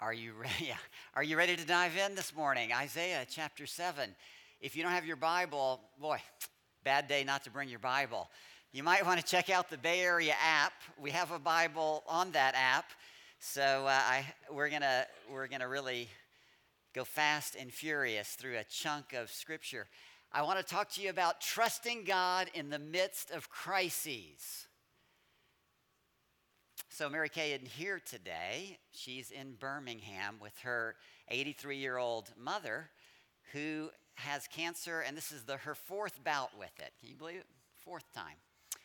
Are you ready? Yeah. Are you ready to dive in this morning? Isaiah chapter 7. If you don't have your Bible, boy, bad day not to bring your Bible. You might want to check out the Bay Area app. We have a Bible on that app. So we're gonna really go fast and furious through a chunk of scripture. I want to talk to you about trusting God in the midst of crises. So Mary Kay isn't here today. She's in Birmingham with her 83-year-old mother who has cancer, and this is her fourth bout with it. Can you believe it? Fourth time.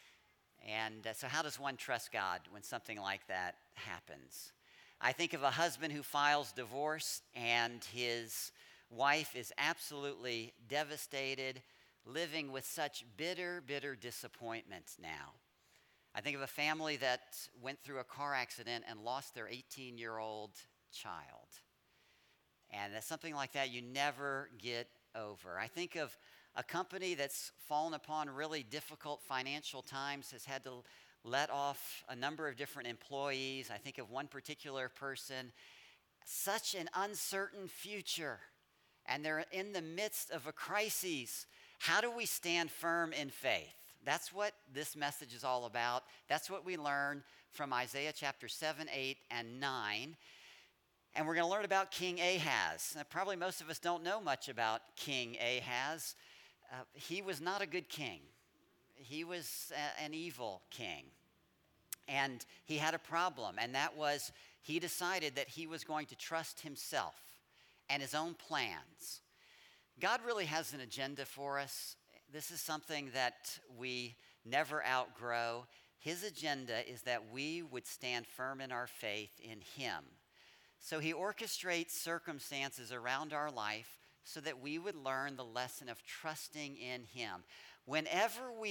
And so how does one trust God when something like that happens? I think of a husband who files divorce, and his wife is absolutely devastated, living with such bitter disappointment now. I think of a family that went through a car accident and lost their 18-year-old child. And that's something like that you never get over. I think of a company that's fallen upon really difficult financial times, has had to let off a number of different employees. I think of one particular person, such an uncertain future, and they're in the midst of a crisis. How do we stand firm in faith? That's what this message is all about. That's what we learn from Isaiah chapter 7, 8, and 9. And we're going to learn about King Ahaz. Now, probably most of us don't know much about King Ahaz. He was not a good king. He was an evil king. And he had a problem, and that was he decided that he was going to trust himself and his own plans. God really has an agenda for us. This is something that we never outgrow. His agenda is that we would stand firm in our faith in him. So he orchestrates circumstances around our life so that we would learn the lesson of trusting in him. Whenever we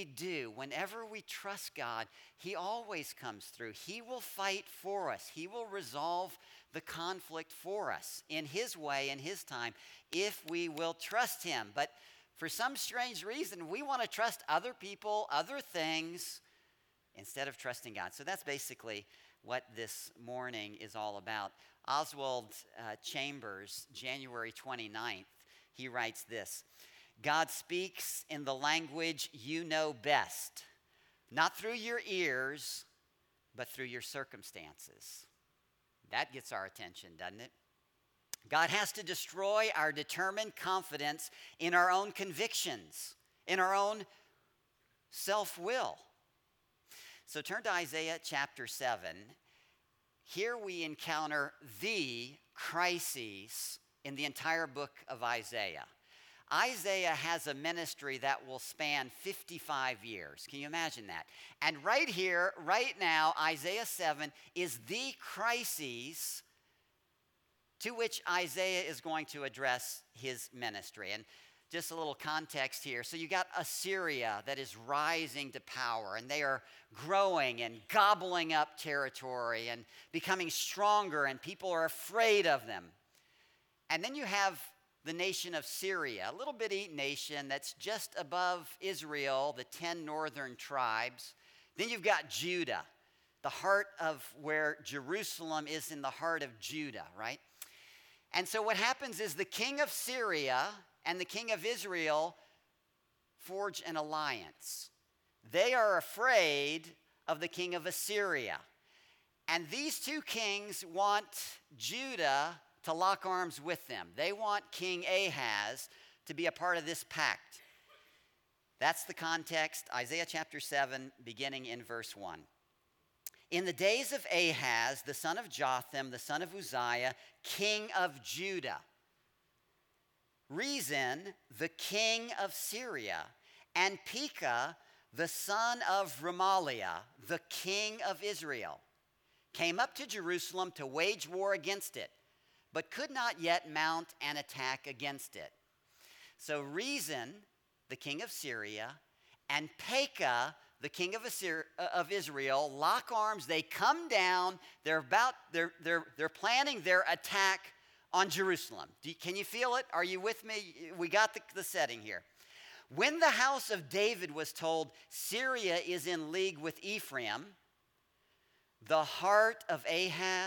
trust God, he always comes through. He will fight for us. He will resolve the conflict for us in his way, in his time, if we will trust him. But for some strange reason, we want to trust other people, other things, instead of trusting God. So that's basically what this morning is all about. Oswald Chambers, January 29th, he writes this: God speaks in the language you know best, not through your ears, but through your circumstances. That gets our attention, doesn't it? God has to destroy our determined confidence in our own convictions, in our own self-will. So turn to Isaiah chapter 7. Here we encounter the crises in the entire book of Isaiah. Isaiah has a ministry that will span 55 years. Can you imagine that? And right here, right now, Isaiah 7 is the crises to which Isaiah is going to address his ministry. And just a little context here. So you got Assyria that is rising to power, and they are growing and gobbling up territory and becoming stronger, and people are afraid of them. And then you have the nation of Syria, a little bitty nation that's just above Israel, the 10 northern tribes. Then you've got Judah, the heart of where Jerusalem is in the heart of Judah, right? And so what happens is the king of Syria and the king of Israel forge an alliance. They are afraid of the king of Assyria. And these two kings want Judah to lock arms with them. They want King Ahaz to be a part of this pact. That's the context, Isaiah chapter 7, beginning in verse 1. In the days of Ahaz, the son of Jotham, the son of Uzziah, king of Judah, Rezin, the king of Syria, and Pekah, the son of Remaliah, the king of Israel, came up to Jerusalem to wage war against it, but could not yet mount an attack against it. So Rezin, the king of Syria, and Pekah, the king of Israel, lock arms. They come down. They're planning their attack on Jerusalem. Can you feel it? Are you with me? We got the setting here. When the house of David was told Syria is in league with Ephraim, the heart of Ahaz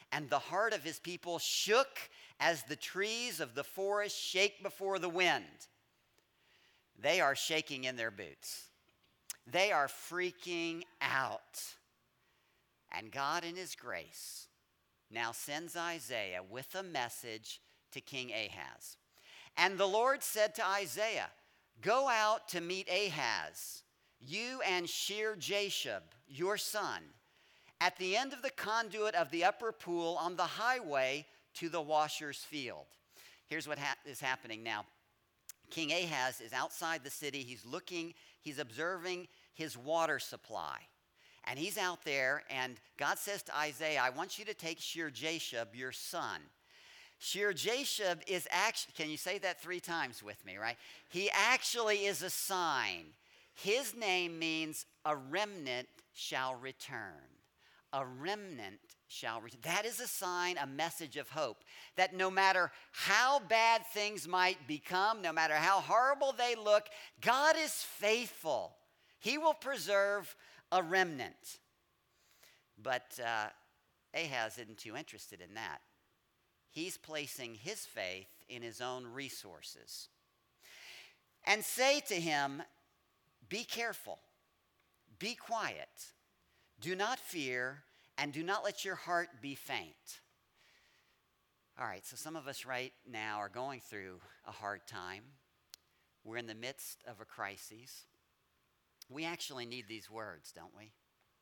and the heart of his people shook as the trees of the forest shake before the wind. They are shaking in their boots. They are freaking out. And God in his grace now sends Isaiah with a message to King Ahaz. And the Lord said to Isaiah, "Go out to meet Ahaz, you and Shear-Jashub, your son, at the end of the conduit of the upper pool on the highway to the washer's field." Here's what is happening now. King Ahaz is outside the city. He's observing his water supply. And he's out there, and God says to Isaiah, "I want you to take Shear-Jashub, your son." Shear-Jashub is actually, can you say that 3 times with me, right? He actually is a sign. His name means a remnant shall return. A remnant shall return. That is a sign, a message of hope, that no matter how bad things might become, no matter how horrible they look, God is faithful. He will preserve a remnant. But Ahaz isn't too interested in that. He's placing his faith in his own resources. And say to him, "Be careful, be quiet, do not fear, and do not let your heart be faint." All right, so some of us right now are going through a hard time. We're in the midst of a crisis. We actually need these words, don't we?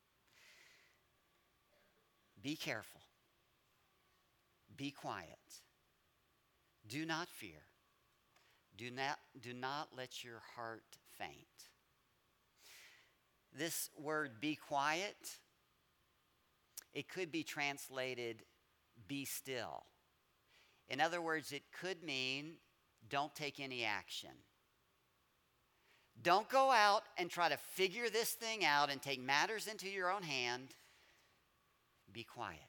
Be careful. Be quiet. Do not fear. Do not let your heart faint. This word, be quiet, it could be translated, be still. In other words, it could mean, don't take any action. Don't go out and try to figure this thing out and take matters into your own hand. Be quiet.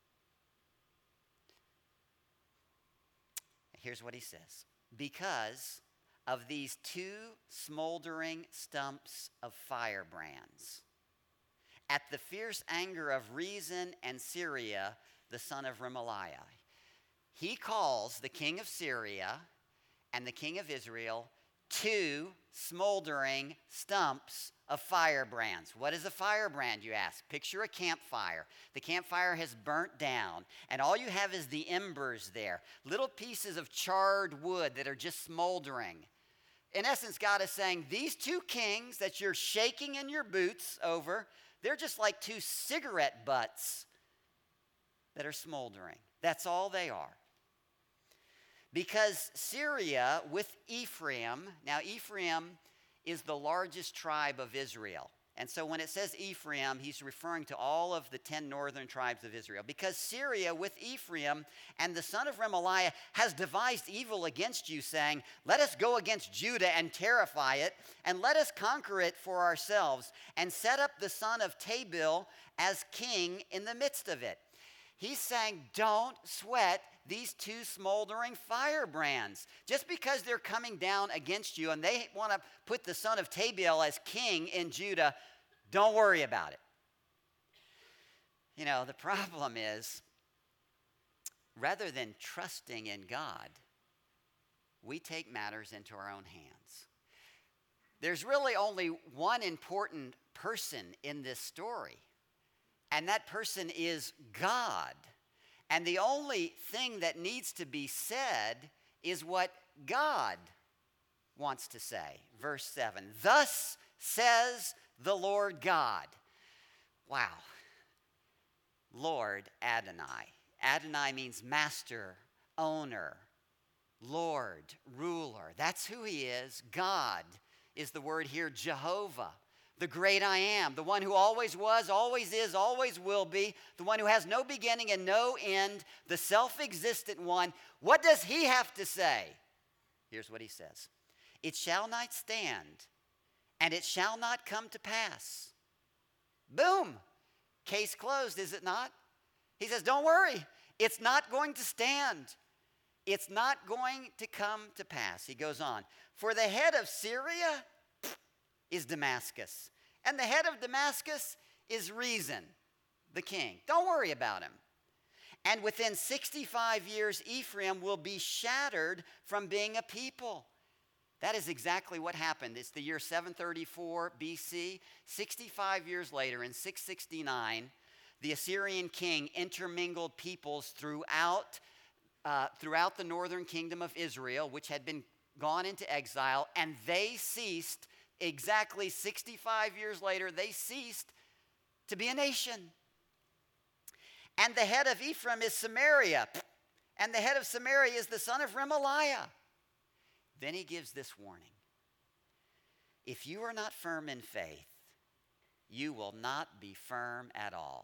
Here's what he says. Because of these 2 smoldering stumps of firebrands, at the fierce anger of Rezin and Syria, the son of Remaliah. He calls the king of Syria and the king of Israel 2 smoldering stumps of firebrands. What is a firebrand, you ask? Picture a campfire. The campfire has burnt down, and all you have is the embers there, little pieces of charred wood that are just smoldering. In essence, God is saying, these 2 kings that you're shaking in your boots over, they're just like 2 cigarette butts that are smoldering. That's all they are. Because Syria with Ephraim, now Ephraim is the largest tribe of Israel. And so when it says Ephraim, he's referring to all of the 10 northern tribes of Israel. Because Syria with Ephraim and the son of Remaliah has devised evil against you, saying, "Let us go against Judah and terrify it, and let us conquer it for ourselves, and set up the son of Tabeel as king in the midst of it." He's saying, don't sweat these 2 smoldering firebrands. Just because they're coming down against you and they want to put the son of Tabeel as king in Judah, don't worry about it. You know, the problem is, rather than trusting in God, we take matters into our own hands. There's really only one important person in this story, and that person is God. And the only thing that needs to be said is what God wants to say. Verse 7, "Thus says the Lord God." Wow. Lord Adonai. Adonai means master, owner, Lord, ruler. That's who he is. God is the word here, Jehovah. The great I am, the one who always was, always is, always will be, the one who has no beginning and no end, the self-existent one. What does he have to say? Here's what he says. "It shall not stand, and it shall not come to pass." Boom. Case closed, is it not? He says, don't worry. It's not going to stand. It's not going to come to pass. He goes on. "For the head of Syria is Damascus, and the head of Damascus is Rezin, the king." Don't worry about him. And within 65 years, Ephraim will be shattered from being a people. That is exactly what happened. It's the year 734 BC. 65 years later, in 669, the Assyrian king intermingled peoples throughout the northern kingdom of Israel, which had been gone into exile, and they ceased, exactly 65 years later, they ceased to be a nation. And the head of Ephraim is Samaria, and the head of Samaria is the son of Remaliah. Then he gives this warning. If you are not firm in faith, you will not be firm at all.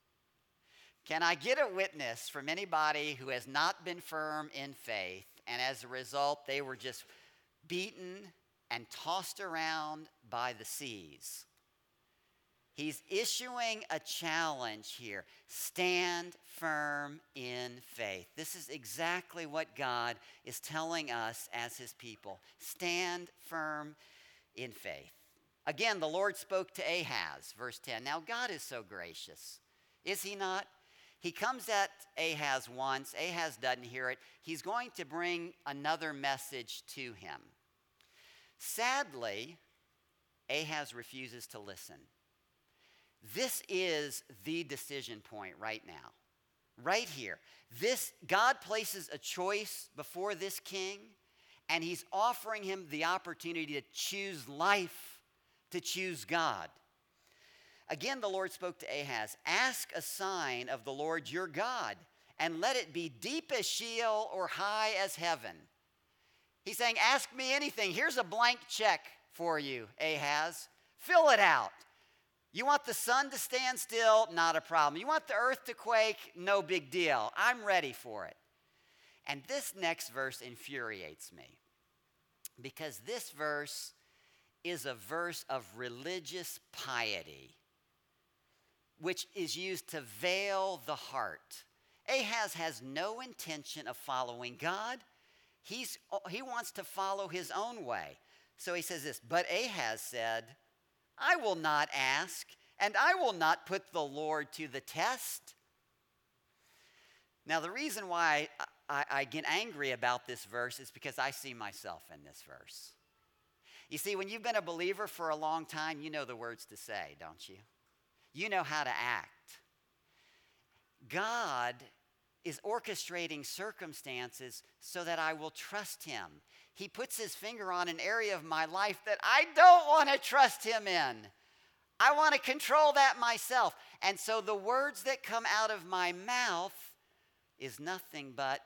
Can I get a witness from anybody who has not been firm in faith, and as a result, they were just beaten and tossed around by the seas? He's issuing a challenge here. Stand firm in faith. This is exactly what God is telling us as his people. Stand firm in faith. Again, the Lord spoke to Ahaz, verse 10. Now, God is so gracious, is he not? He comes at Ahaz once. Ahaz doesn't hear it. He's going to bring another message to him. Sadly, Ahaz refuses to listen. This is the decision point right now, right here. God places a choice before this king, and he's offering him the opportunity to choose life, to choose God. Again, the Lord spoke to Ahaz, ask a sign of the Lord your God, and let it be deep as Sheol or high as heaven. He's saying, ask me anything. Here's a blank check for you, Ahaz. Fill it out. You want the sun to stand still? Not a problem. You want the earth to quake? No big deal. I'm ready for it. And this next verse infuriates me, because this verse is a verse of religious piety, which is used to veil the heart. Ahaz has no intention of following God. He wants to follow his own way. So he says this, but Ahaz said, I will not ask, and I will not put the Lord to the test. Now, the reason why I get angry about this verse is because I see myself in this verse. You see, when you've been a believer for a long time, you know the words to say, don't you? You know how to act. God is orchestrating circumstances so that I will trust him. He puts his finger on an area of my life that I don't want to trust him in. I want to control that myself. And so the words that come out of my mouth is nothing but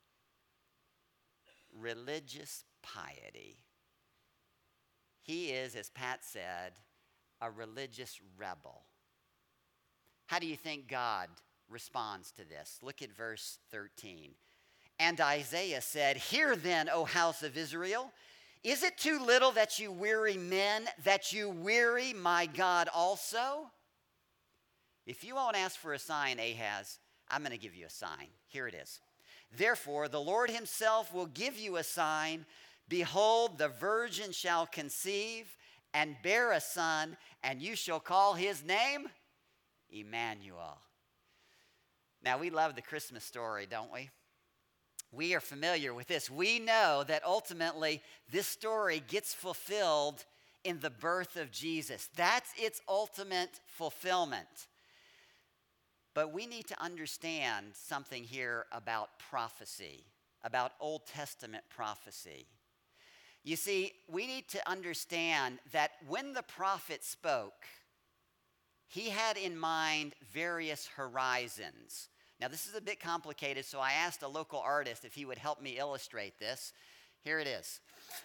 religious piety. He is, as Pat said, a religious rebel. How do you think God responds to this? Look at verse 13. And Isaiah said, hear then, O house of Israel, is it too little that you weary men, that you weary my God also? If you won't ask for a sign, Ahaz, I'm going to give you a sign. Here it is. Therefore, the Lord himself will give you a sign. Behold, the virgin shall conceive and bear a son, and you shall call his name Emmanuel. Now, we love the Christmas story, don't we? We are familiar with this. We know that ultimately this story gets fulfilled in the birth of Jesus. That's its ultimate fulfillment. But we need to understand something here about prophecy, about Old Testament prophecy. You see, we need to understand that when the prophet spoke, he had in mind various horizons. Now, this is a bit complicated, so I asked a local artist if he would help me illustrate this. Here it is.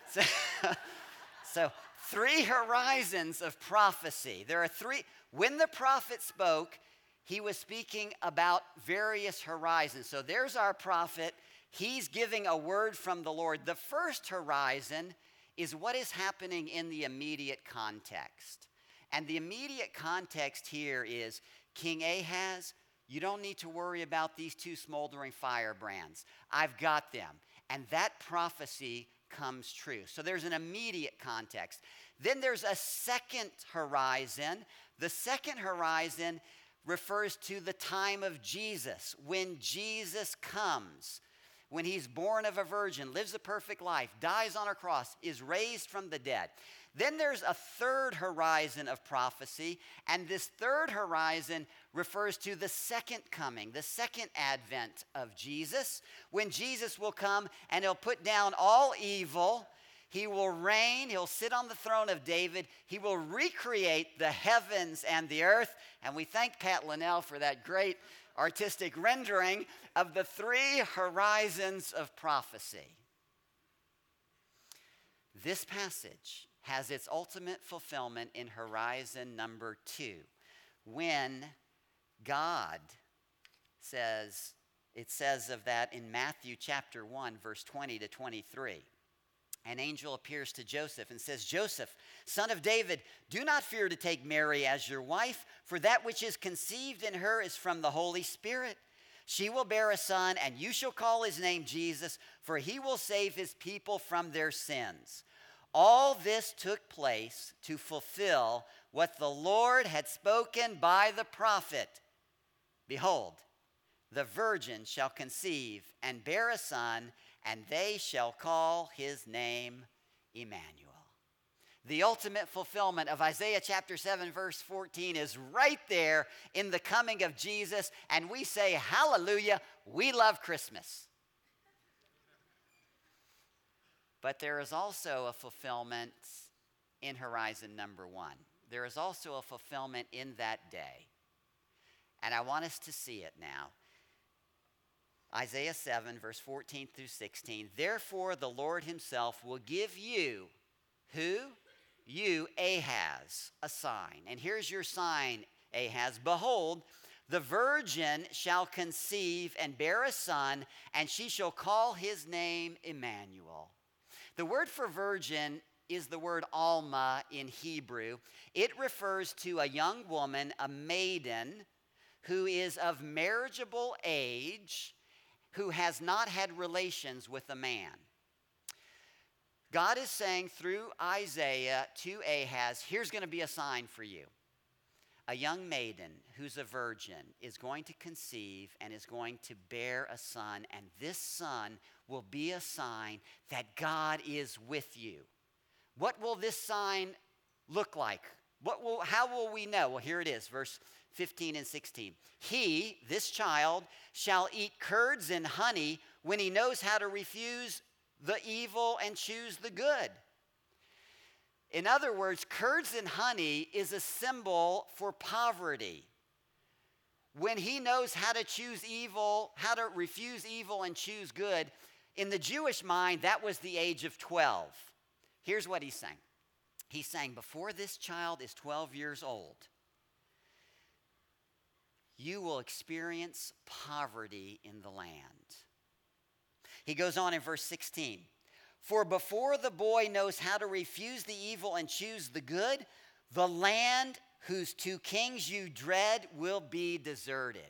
So 3 horizons of prophecy. There are 3. When the prophet spoke, he was speaking about various horizons. So there's our prophet. He's giving a word from the Lord. The first horizon is what is happening in the immediate context. And the immediate context here is King Ahaz, you don't need to worry about these 2 smoldering firebrands. I've got them. And that prophecy comes true. So there's an immediate context. Then there's a second horizon. The second horizon refers to the time of Jesus, when Jesus comes, when he's born of a virgin, lives a perfect life, dies on a cross, is raised from the dead. Then there's a third horizon of prophecy, and this third horizon refers to the second coming, the second advent of Jesus, when Jesus will come and he'll put down all evil. He will reign. He'll sit on the throne of David. He will recreate the heavens and the earth. And we thank Pat Linnell for that great artistic rendering of the three horizons of prophecy. This passage has its ultimate fulfillment in horizon number 2, when God says, it says of that in Matthew chapter 1, verse 20 to 23. An angel appears to Joseph and says, "Joseph, son of David, do not fear to take Mary as your wife, for that which is conceived in her is from the Holy Spirit. She will bear a son, and you shall call his name Jesus, for he will save his people from their sins." All this took place to fulfill what the Lord had spoken by the prophet. "Behold, the virgin shall conceive and bear a son, and they shall call his name Emmanuel." The ultimate fulfillment of Isaiah chapter 7, verse 14 is right there in the coming of Jesus, and we say, hallelujah, we love Christmas. But there is also a fulfillment in horizon number 1. There is also a fulfillment in that day, and I want us to see it now. Isaiah 7, verse 14 through 16. "Therefore the Lord himself will give you," who? You, Ahaz, "a sign." And here's your sign, Ahaz. "Behold, the virgin shall conceive and bear a son, and she shall call his name Emmanuel." The word for virgin is the word Alma in Hebrew. It refers to a young woman, a maiden, who is of marriageable age, who has not had relations with a man. God is saying through Isaiah to Ahaz, here's going to be a sign for you. A young maiden who's a virgin is going to conceive and is going to bear a son, and this son will be a sign that God is with you. What will this sign look like? How will we know? Well, here it is, verse 15 and 16. "He," this child, "shall eat curds and honey when he knows how to refuse the evil and choose the good." In other words, curds and honey is a symbol for poverty. When he knows how to choose evil, how to refuse evil and choose good, in the Jewish mind, that was the age of 12. Here's what he's saying. He's saying, before this child is 12 years old, you will experience poverty in the land. He goes on in verse 16. "For before the boy knows how to refuse the evil and choose the good, the land whose two kings you dread will be deserted."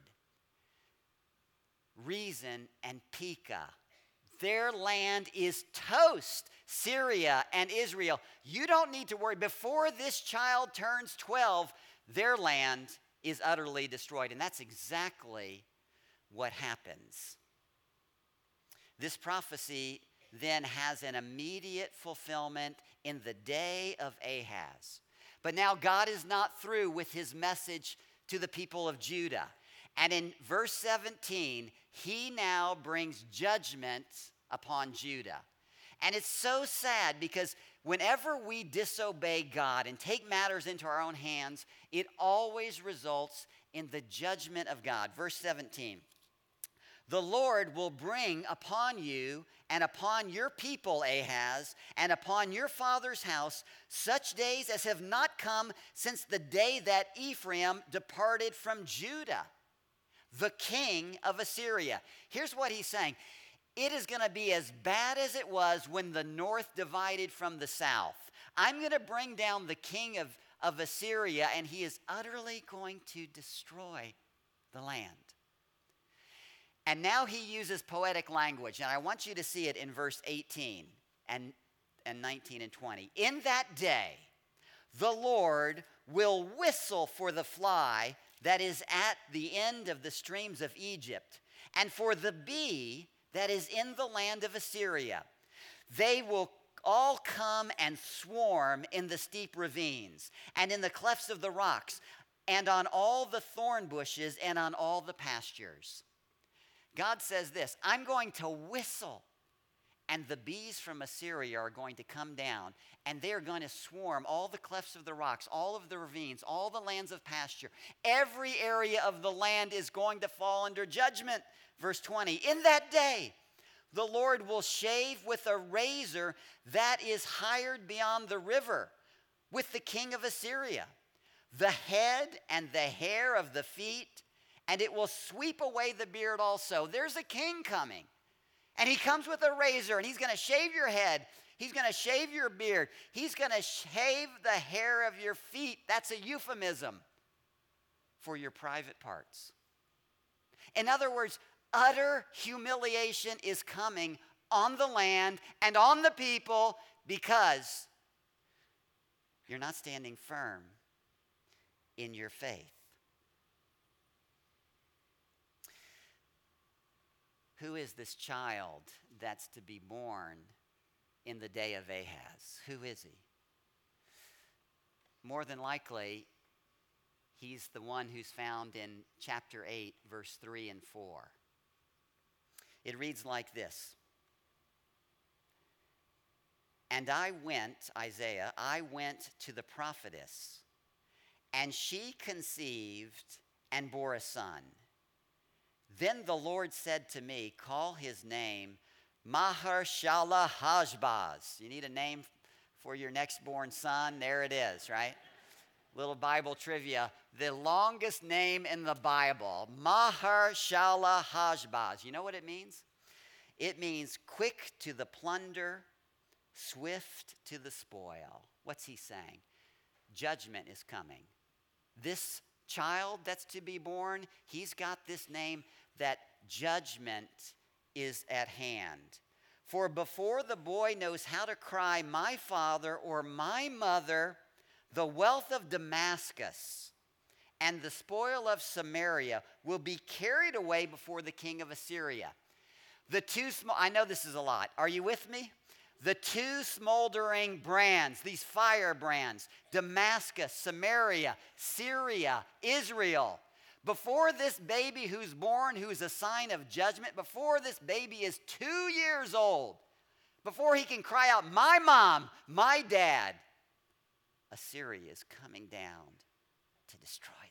Rezin and Pekah, their land is toast. Syria and Israel, you don't need to worry. Before this child turns 12, their land is utterly destroyed. And that's exactly what happens. This prophecy then has an immediate fulfillment in the day of Ahaz. But now God is not through with his message to the people of Judah. And in verse 17, he now brings judgment upon Judah. And it's so sad because whenever we disobey God and take matters into our own hands, it always results in the judgment of God. Verse 17, "The Lord will bring upon you and upon your people, Ahaz, and upon your father's house, such days as have not come since the day that Ephraim departed from Judah, the king of Assyria." Here's what he's saying. It is going to be as bad as it was when the north divided from the south. I'm going to bring down the king of Assyria, and he is utterly going to destroy the land. And now he uses poetic language, and I want you to see it in verse 18 and 19 and 20. "In that day, the Lord will whistle for the fly that is at the end of the streams of Egypt, and for the bee that is in the land of Assyria. They will all come and swarm in the steep ravines, and in the clefts of the rocks, and on all the thorn bushes, and on all the pastures. God says this, I'm going to whistle, and the bees from Assyria are going to come down, and they're going to swarm all the clefts of the rocks, all of the ravines, all the lands of pasture. Every area of the land is going to fall under judgment. Verse 20, in that day, the Lord will shave with a razor that is hired beyond the river with the king of Assyria, the head and the hair of the feet, and it will sweep away the beard also. There's a king coming, and he comes with a razor, and he's going to shave your head. He's going to shave your beard. He's going to shave the hair of your feet. That's a euphemism for your private parts. In other words, utter humiliation is coming on the land and on the people because you're not standing firm in your faith. Who is this child that's to be born in the day of Ahaz? Who is he? More than likely, he's the one who's found in chapter 8, verse 3 and 4. It reads like this. And I went, Isaiah, I went to the prophetess, and she conceived and bore a son. Then the Lord said to me, call his name Maher-Shalal-Hash-Baz. You need a name for your next born son? There it is, right? Little Bible trivia. The longest name in the Bible, Maher-Shalal-Hash-Baz. You know what it means? It means quick to the plunder, swift to the spoil. What's he saying? Judgment is coming. This child that's to be born, he's got this name that judgment is at hand. For before the boy knows how to cry, my father or my mother, the wealth of Damascus and the spoil of Samaria will be carried away before the king of Assyria. I know this is a lot. Are you with me? The two smoldering brands, these fire brands, Damascus, Samaria, Syria, Israel. Before this baby who's born, who's a sign of judgment, before this baby is 2 years old, before he can cry out, my mom, my dad, Assyria is coming down to destroy them.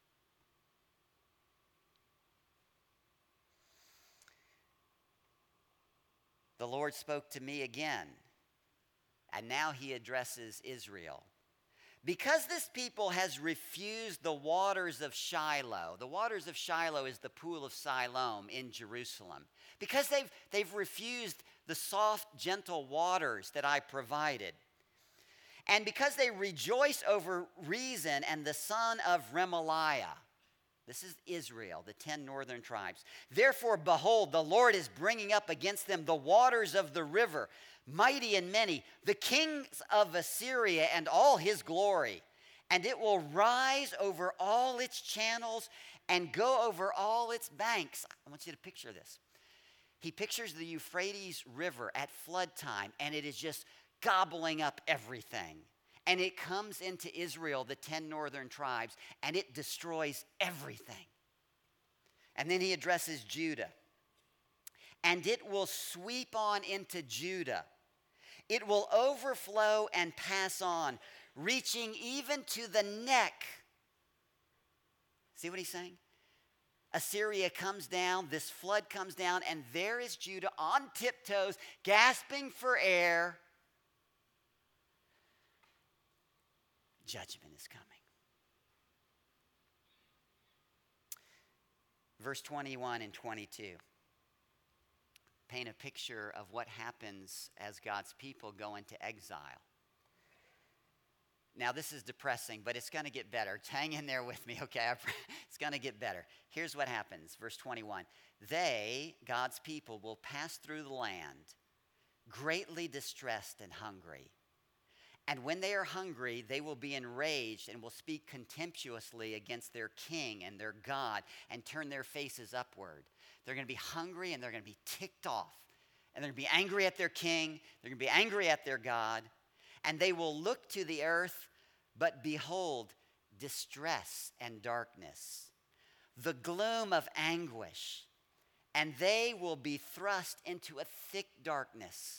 The Lord spoke to me again, and now he addresses Israel. Because this people has refused the waters of Shiloh. The waters of Shiloh is the pool of Siloam in Jerusalem. Because they've refused the soft, gentle waters that I provided. And because they rejoice over Rezin and the son of Remaliah. This is Israel, the 10 northern tribes. Therefore, behold, the Lord is bringing up against them the waters of the river, mighty and many, the kings of Assyria and all his glory. And it will rise over all its channels and go over all its banks. I want you to picture this. He pictures the Euphrates River at flood time, and it is just gobbling up everything. And it comes into Israel, the 10 northern tribes, and it destroys everything. And then he addresses Judah. And it will sweep on into Judah. It will overflow and pass on, reaching even to the neck. See what he's saying? Assyria comes down, this flood comes down, and there is Judah on tiptoes, gasping for air. Judgment is coming. Verse 21 and 22 paint a picture of what happens as God's people go into exile. Now, this is depressing, but it's going to get better. Hang in there with me, okay? It's going to get better. Here's what happens, verse 21. They, God's people, will pass through the land, greatly distressed and hungry. And when they are hungry, they will be enraged and will speak contemptuously against their king and their God and turn their faces upward. They're going to be hungry and they're going to be ticked off. And they're going to be angry at their king. They're going to be angry at their God. And they will look to the earth, but behold, distress and darkness, the gloom of anguish. And they will be thrust into a thick darkness.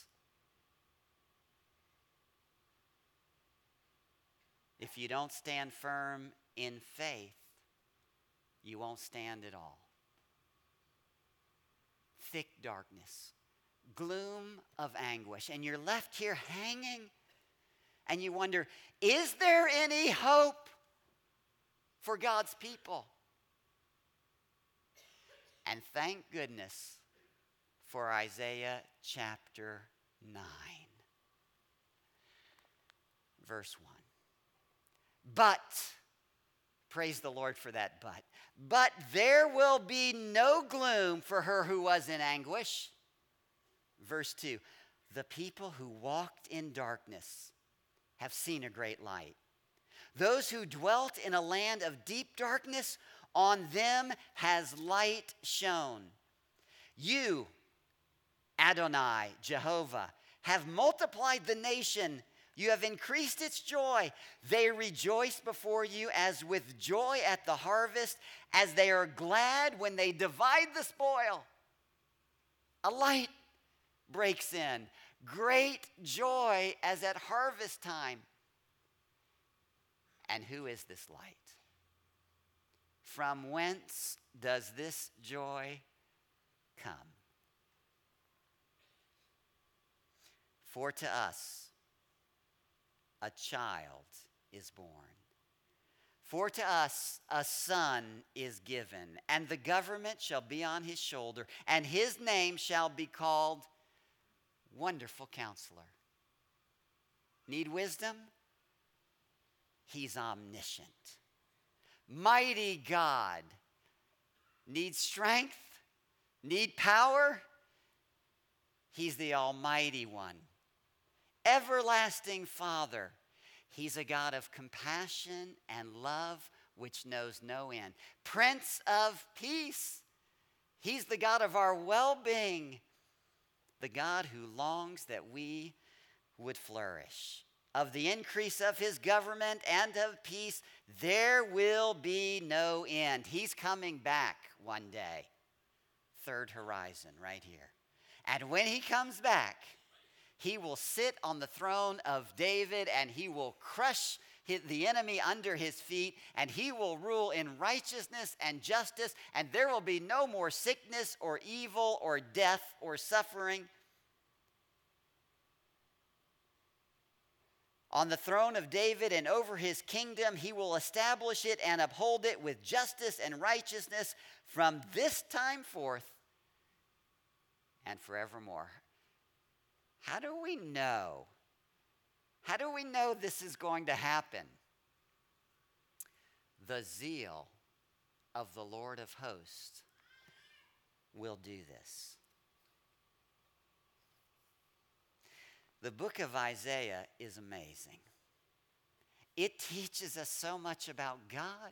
If you don't stand firm in faith, you won't stand at all. Thick darkness, gloom of anguish, and you're left here hanging, and you wonder, is there any hope for God's people? And thank goodness for Isaiah chapter 9, verse 1. But, praise the Lord for that but there will be no gloom for her who was in anguish. Verse 2, the people who walked in darkness have seen a great light. Those who dwelt in a land of deep darkness, on them has light shone. You, Adonai, Jehovah, have multiplied the nation. You have increased its joy. They rejoice before you as with joy at the harvest, as they are glad when they divide the spoil. A light breaks in. Great joy as at harvest time. And who is this light? From whence does this joy come? For to us a child is born. For to us a son is given, and the government shall be on his shoulder, and his name shall be called Wonderful Counselor. Need wisdom? He's omniscient. Mighty God. Need strength? Need power? He's the Almighty One. Everlasting Father. He's a God of compassion and love which knows no end. Prince of Peace. He's the God of our well-being. The God who longs that we would flourish. Of the increase of his government and of peace, there will be no end. He's coming back one day. Third horizon right here. And when he comes back, he will sit on the throne of David, and he will crush the enemy under his feet, and he will rule in righteousness and justice, and there will be no more sickness or evil or death or suffering. On the throne of David and over his kingdom, he will establish it and uphold it with justice and righteousness from this time forth and forevermore. How do we know? How do we know this is going to happen? The zeal of the Lord of hosts will do this. The book of Isaiah is amazing. It teaches us so much about God.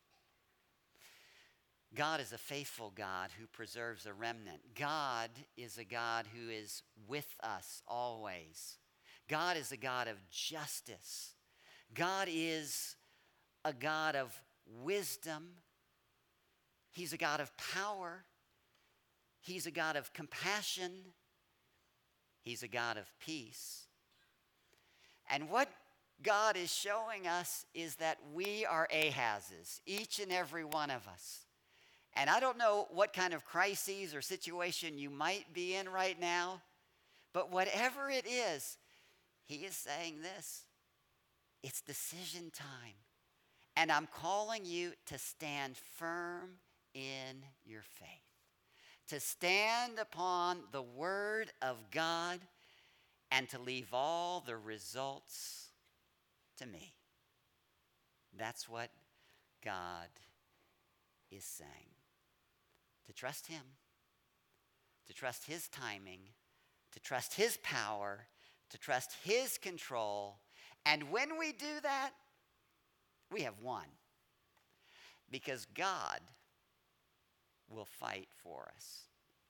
God is a faithful God who preserves a remnant. God is a God who is with us always. God is a God of justice. God is a God of wisdom. He's a God of power. He's a God of compassion. He's a God of peace. And what God is showing us is that we are Ahazes, each and every one of us. And I don't know what kind of crises or situation you might be in right now, but whatever it is, he is saying this: it's decision time. And I'm calling you to stand firm in your faith, to stand upon the word of God, and to leave all the results to me. That's what God is saying. To trust him, to trust his timing, to trust his power, to trust his control, And when we do that, we have won. Because God will fight for us.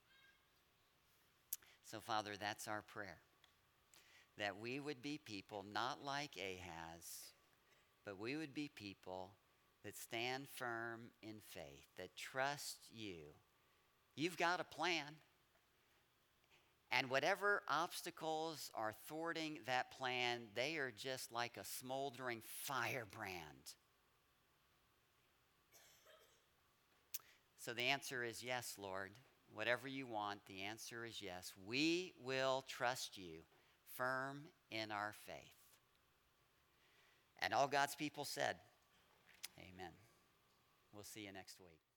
So, Father, that's our prayer. That we would be people not like Ahaz, but we would be people that stand firm in faith, that trust you. You've got a plan. And whatever obstacles are thwarting that plan, they are just like a smoldering firebrand. So the answer is yes, Lord. Whatever you want, the answer is yes. We will trust you, firm in our faith. And all God's people said, amen. We'll see you next week.